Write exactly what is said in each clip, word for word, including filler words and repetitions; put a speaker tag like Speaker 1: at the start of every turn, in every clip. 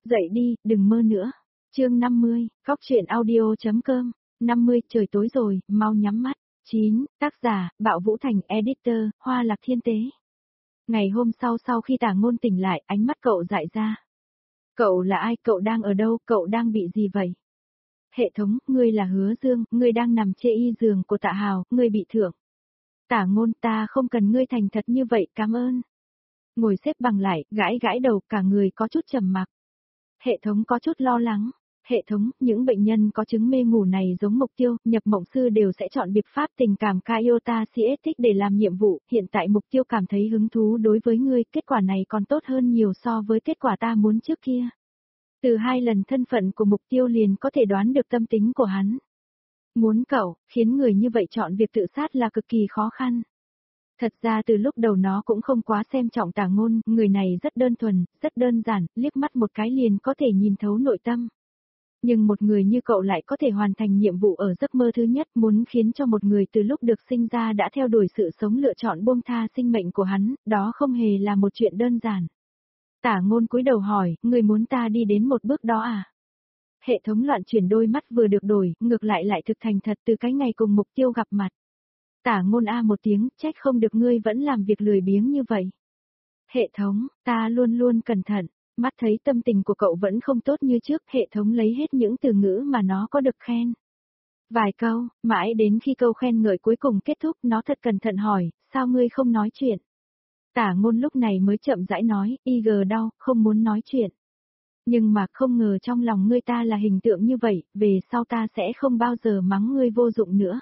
Speaker 1: Dậy đi, đừng mơ nữa. Chương năm mươi, Cóc truyện audio.com. năm mươi, trời tối rồi, mau nhắm mắt. chín, tác giả, Bạo Vũ Thành, editor, Hoa Lạc Thiên Tế. Ngày hôm sau sau khi Tả Ngôn tỉnh lại, ánh mắt cậu dại ra. Cậu là ai, cậu đang ở đâu, cậu đang bị gì vậy? Hệ thống, ngươi là Hứa Dương, ngươi đang nằm chê y giường của Tạ Hào, ngươi bị thưởng. Tả Ngôn, ta không cần ngươi thành thật như vậy, cảm ơn. Ngồi xếp bằng lại, gãi gãi đầu, cả người có chút trầm mặc. Hệ thống có chút lo lắng. Hệ thống, những bệnh nhân có chứng mê ngủ này giống mục tiêu, nhập mộng sư đều sẽ chọn biện pháp tình cảm Kaiota Siethic để làm nhiệm vụ, hiện tại mục tiêu cảm thấy hứng thú đối với ngươi, kết quả này còn tốt hơn nhiều so với kết quả ta muốn trước kia. Từ hai lần thân phận của mục tiêu liền có thể đoán được tâm tính của hắn. Muốn cậu, khiến người như vậy chọn việc tự sát là cực kỳ khó khăn. Thật ra từ lúc đầu nó cũng không quá xem trọng Tả Ngôn, người này rất đơn thuần, rất đơn giản, liếc mắt một cái liền có thể nhìn thấu nội tâm. Nhưng một người như cậu lại có thể hoàn thành nhiệm vụ ở giấc mơ thứ nhất, muốn khiến cho một người từ lúc được sinh ra đã theo đuổi sự sống lựa chọn buông tha sinh mệnh của hắn, đó không hề là một chuyện đơn giản. Tả Ngôn cúi đầu hỏi, người muốn ta đi đến một bước đó à? Hệ thống loạn chuyển, đôi mắt vừa được đổi, ngược lại lại thực thành thật từ cái ngày cùng mục tiêu gặp mặt. Tả Ngôn a một tiếng, trách không được ngươi vẫn làm việc lười biếng như vậy. Hệ thống, ta luôn luôn cẩn thận, mắt thấy tâm tình của cậu vẫn không tốt như trước, hệ thống lấy hết những từ ngữ mà nó có được khen. Vài câu, mãi đến khi câu khen ngợi cuối cùng kết thúc, nó thật cẩn thận hỏi, sao ngươi không nói chuyện? Tả Ngôn lúc này mới chậm rãi nói, y gờ đau, không muốn nói chuyện. Nhưng mà không ngờ trong lòng ngươi ta là hình tượng như vậy, về sau ta sẽ không bao giờ mắng ngươi vô dụng nữa.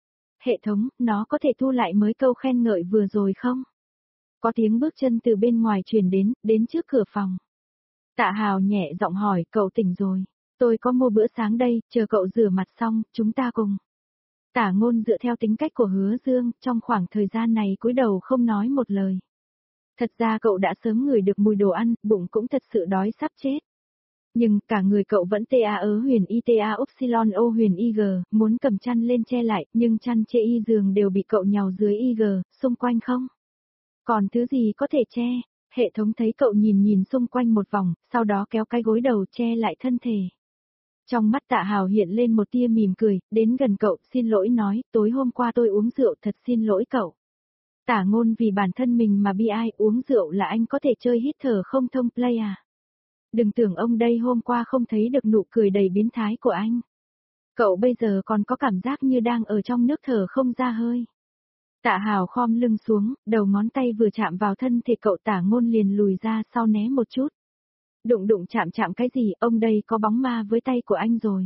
Speaker 1: Hệ thống, nó có thể thu lại mới câu khen ngợi vừa rồi không? Có tiếng bước chân từ bên ngoài truyền đến, đến trước cửa phòng. Tạ Hào nhẹ giọng hỏi, cậu tỉnh rồi. Tôi có mua bữa sáng đây, chờ cậu rửa mặt xong, chúng ta cùng. Tả Ngôn dựa theo tính cách của Hứa Dương, trong khoảng thời gian này cúi đầu không nói một lời. Thật ra cậu đã sớm ngửi được mùi đồ ăn, bụng cũng thật sự đói sắp chết. Nhưng cả người cậu vẫn ta ớ huyền y ta upsilon o huyền ig, muốn cầm chăn lên che lại, nhưng chăn che y giường đều bị cậu nhào dưới ig, xung quanh không? Còn thứ gì có thể che? Hệ thống thấy cậu nhìn nhìn xung quanh một vòng, sau đó kéo cái gối đầu che lại thân thể. Trong mắt Tạ Hào hiện lên một tia mỉm cười, đến gần cậu, xin lỗi nói, tối hôm qua tôi uống rượu, thật xin lỗi cậu. Tả Ngôn vì bản thân mình mà bi ai, uống rượu là anh có thể chơi hít thở không thông play à? Đừng tưởng ông đây hôm qua không thấy được nụ cười đầy biến thái của anh. Cậu bây giờ còn có cảm giác như đang ở trong nước thở không ra hơi. Tạ Hào khom lưng xuống, đầu ngón tay vừa chạm vào thân thể cậu, Tả Ngôn liền lùi ra sau né một chút. Đụng đụng chạm chạm cái gì, ông đây có bóng ma với tay của anh rồi.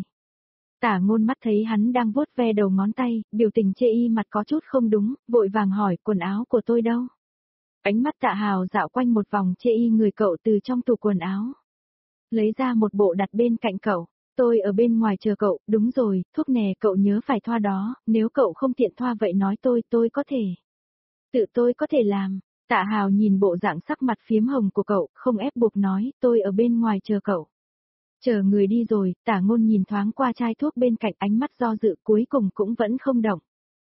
Speaker 1: Tả Ngôn mắt thấy hắn đang vuốt ve đầu ngón tay, biểu tình chê y mặt có chút không đúng, vội vàng hỏi, quần áo của tôi đâu? Ánh mắt Tạ Hào dạo quanh một vòng chê y người cậu từ trong tủ quần áo. Lấy ra một bộ đặt bên cạnh cậu. Tôi ở bên ngoài chờ cậu, đúng rồi, thuốc nè cậu nhớ phải thoa đó, nếu cậu không tiện thoa vậy nói tôi, tôi có thể. Tự tôi có thể làm. Tạ Hào nhìn bộ dạng sắc mặt phiếm hồng của cậu, không ép buộc nói, tôi ở bên ngoài chờ cậu. Chờ người đi rồi, Tả Ngôn nhìn thoáng qua chai thuốc bên cạnh, ánh mắt do dự cuối cùng cũng vẫn không động.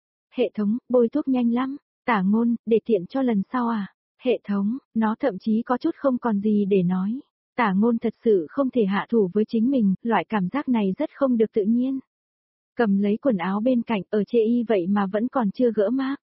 Speaker 1: Hệ thống, bôi thuốc nhanh lắm. Tả Ngôn, để tiện cho lần sau à? Hệ thống, nó thậm chí có chút không còn gì để nói. Tả Ngôn thật sự không thể hạ thủ với chính mình, loại cảm giác này rất không được tự nhiên. Cầm lấy quần áo bên cạnh, ở chê y vậy mà vẫn còn chưa gỡ mác.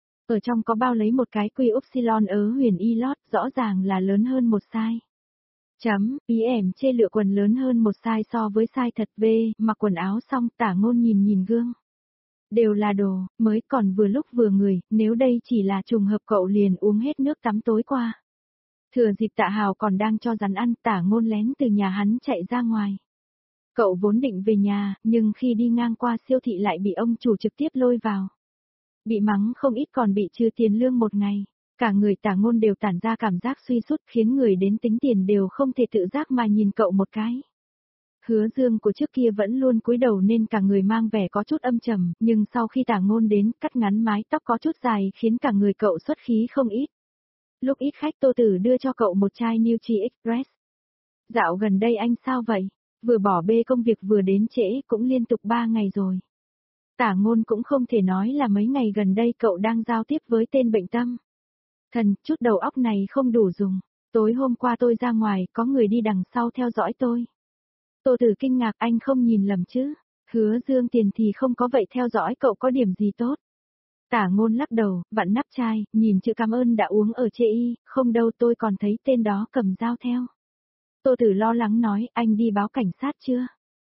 Speaker 1: Ở trong có bao lấy một cái quy upsilon ớ huyền y lót, rõ ràng là lớn hơn một size. Chấm, ý ẻm chê lựa quần lớn hơn một size so với size thật v, mặc quần áo xong Tả Ngôn nhìn nhìn gương. Đều là đồ, mới còn vừa lúc vừa người, nếu đây chỉ là trùng hợp cậu liền uống hết nước tắm tối qua. Thừa dịp Tạ Hào còn đang cho rắn ăn, Tả Ngôn lén từ nhà hắn chạy ra ngoài. Cậu vốn định về nhà, nhưng khi đi ngang qua siêu thị lại bị ông chủ trực tiếp lôi vào. Bị mắng không ít còn bị trừ tiền lương một ngày. Cả người Tả Ngôn đều tản ra cảm giác suy sút, khiến người đến tính tiền đều không thể tự giác mà nhìn cậu một cái. Hứa Dương của trước kia vẫn luôn cúi đầu nên cả người mang vẻ có chút âm trầm, nhưng sau khi Tả Ngôn đến, cắt ngắn mái tóc có chút dài khiến cả người cậu xuất khí không ít. Lúc ít khách Tô Tử đưa cho cậu một chai Nutri Express. Dạo gần đây anh sao vậy? Vừa bỏ bê công việc vừa đến trễ, cũng liên tục ba ngày rồi. Tả Ngôn cũng không thể nói là mấy ngày gần đây cậu đang giao tiếp với tên bệnh tâm. Thần, chút đầu óc này không đủ dùng. Tối hôm qua tôi ra ngoài, có người đi đằng sau theo dõi tôi. Tô Tử kinh ngạc, anh không nhìn lầm chứ? Hứa Dương Tiền thì không có, vậy theo dõi cậu có điểm gì tốt? Tả Ngôn lắc đầu, vặn nắp chai, nhìn chữ cảm ơn đã uống ở chê y, không đâu, tôi còn thấy tên đó cầm dao theo. Tô Tử lo lắng nói, anh đi báo cảnh sát chưa?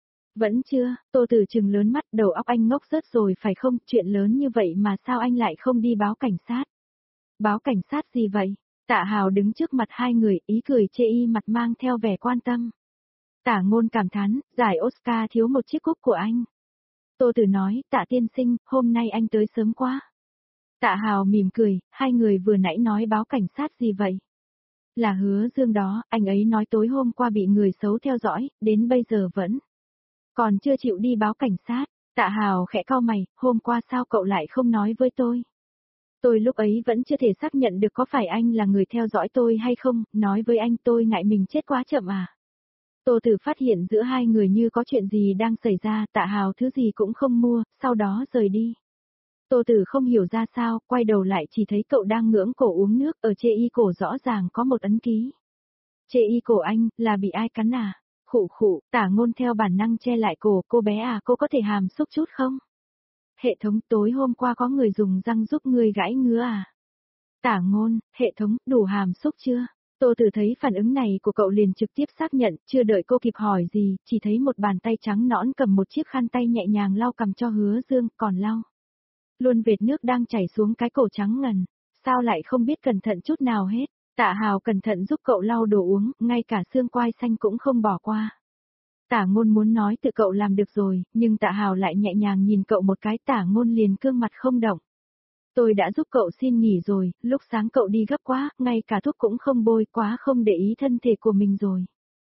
Speaker 1: Vẫn chưa. Tô Tử trừng lớn mắt, đầu óc anh ngốc rớt rồi phải không, chuyện lớn như vậy mà sao anh lại không đi báo cảnh sát? Báo cảnh sát gì vậy? Tạ Hào đứng trước mặt hai người, ý cười chê y mặt mang theo vẻ quan tâm. Tả Ngôn cảm thán, giải Oscar thiếu một chiếc cúp của anh. Tô Tử nói, Tạ tiên sinh, hôm nay anh tới sớm quá. Tạ Hào mỉm cười, hai người vừa nãy nói báo cảnh sát gì vậy? Là Hứa Dương đó, anh ấy nói tối hôm qua bị người xấu theo dõi, đến bây giờ vẫn còn chưa chịu đi báo cảnh sát. Tạ Hào khẽ cau mày, hôm qua sao cậu lại không nói với tôi? Tôi lúc ấy vẫn chưa thể xác nhận được có phải anh là người theo dõi tôi hay không, nói với anh tôi ngại mình chết quá chậm à. Tô Tử phát hiện giữa hai người như có chuyện gì đang xảy ra, Tạ Hào thứ gì cũng không mua, sau đó rời đi. Tô Tử không hiểu ra sao, quay đầu lại chỉ thấy cậu đang ngưỡng cổ uống nước, ở chê y cổ rõ ràng có một ấn ký. Chê y cổ anh, là bị ai cắn à? Khụ khụ, Tả Ngôn theo bản năng che lại cổ, cô bé à, cô có thể hàm xúc chút không? Hệ thống, tối hôm qua có người dùng răng giúp người gãi ngứa à? Tả Ngôn, hệ thống, đủ hàm xúc chưa? Tô Tử thấy phản ứng này của cậu liền trực tiếp xác nhận, chưa đợi cô kịp hỏi gì, chỉ thấy một bàn tay trắng nõn cầm một chiếc khăn tay nhẹ nhàng lau cằm cho Hứa Dương, còn lau luôn vệt nước đang chảy xuống cái cổ trắng ngần. Sao lại không biết cẩn thận chút nào hết? Tạ Hào cẩn thận giúp cậu lau đồ uống, ngay cả xương quai xanh cũng không bỏ qua. Tả Ngôn muốn nói tự cậu làm được rồi, nhưng Tạ Hào lại nhẹ nhàng nhìn cậu một cái, Tả Ngôn liền cương mặt không động. Tôi đã giúp cậu xin nghỉ rồi, lúc sáng cậu đi gấp quá, ngay cả thuốc cũng không bôi, quá không để ý thân thể của mình rồi.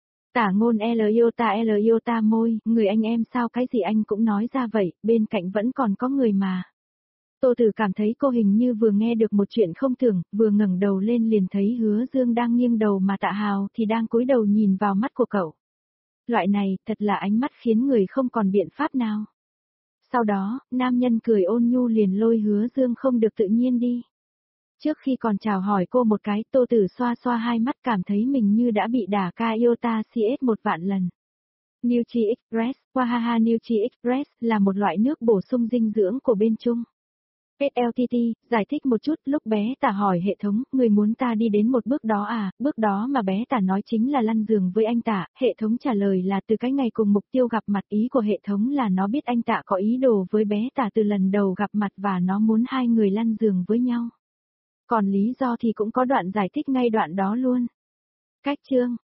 Speaker 1: Tả Ngôn L iota L iota môi, người anh em sao cái gì anh cũng nói ra vậy, bên cạnh vẫn còn có người mà. Tô Tử cảm thấy cô hình như vừa nghe được một chuyện không tưởng, vừa ngẩng đầu lên liền thấy Hứa Dương đang nghiêng đầu mà Tạ Hào thì đang cúi đầu nhìn vào mắt của cậu. Loại này, thật là ánh mắt khiến người không còn biện pháp nào. Sau đó, nam nhân cười ôn nhu liền lôi Hứa Dương không được tự nhiên đi. Trước khi còn chào hỏi cô một cái, Tô Tử xoa xoa hai mắt cảm thấy mình như đã bị đả ca iota xê ét một vạn lần. Nutri Express, Wahaha Nutri Express là một loại nước bổ sung dinh dưỡng của bên Trung. ét lờ tê tê, giải thích một chút, lúc bé Tả hỏi hệ thống, người muốn ta đi đến một bước đó à, bước đó mà bé Tả nói chính là lăn giường với anh Tả, hệ thống trả lời là từ cái ngày cùng mục tiêu gặp mặt, ý của hệ thống là nó biết anh Tả có ý đồ với bé Tả từ lần đầu gặp mặt và nó muốn hai người lăn giường với nhau. Còn lý do thì cũng có đoạn giải thích ngay đoạn đó luôn. Cách chương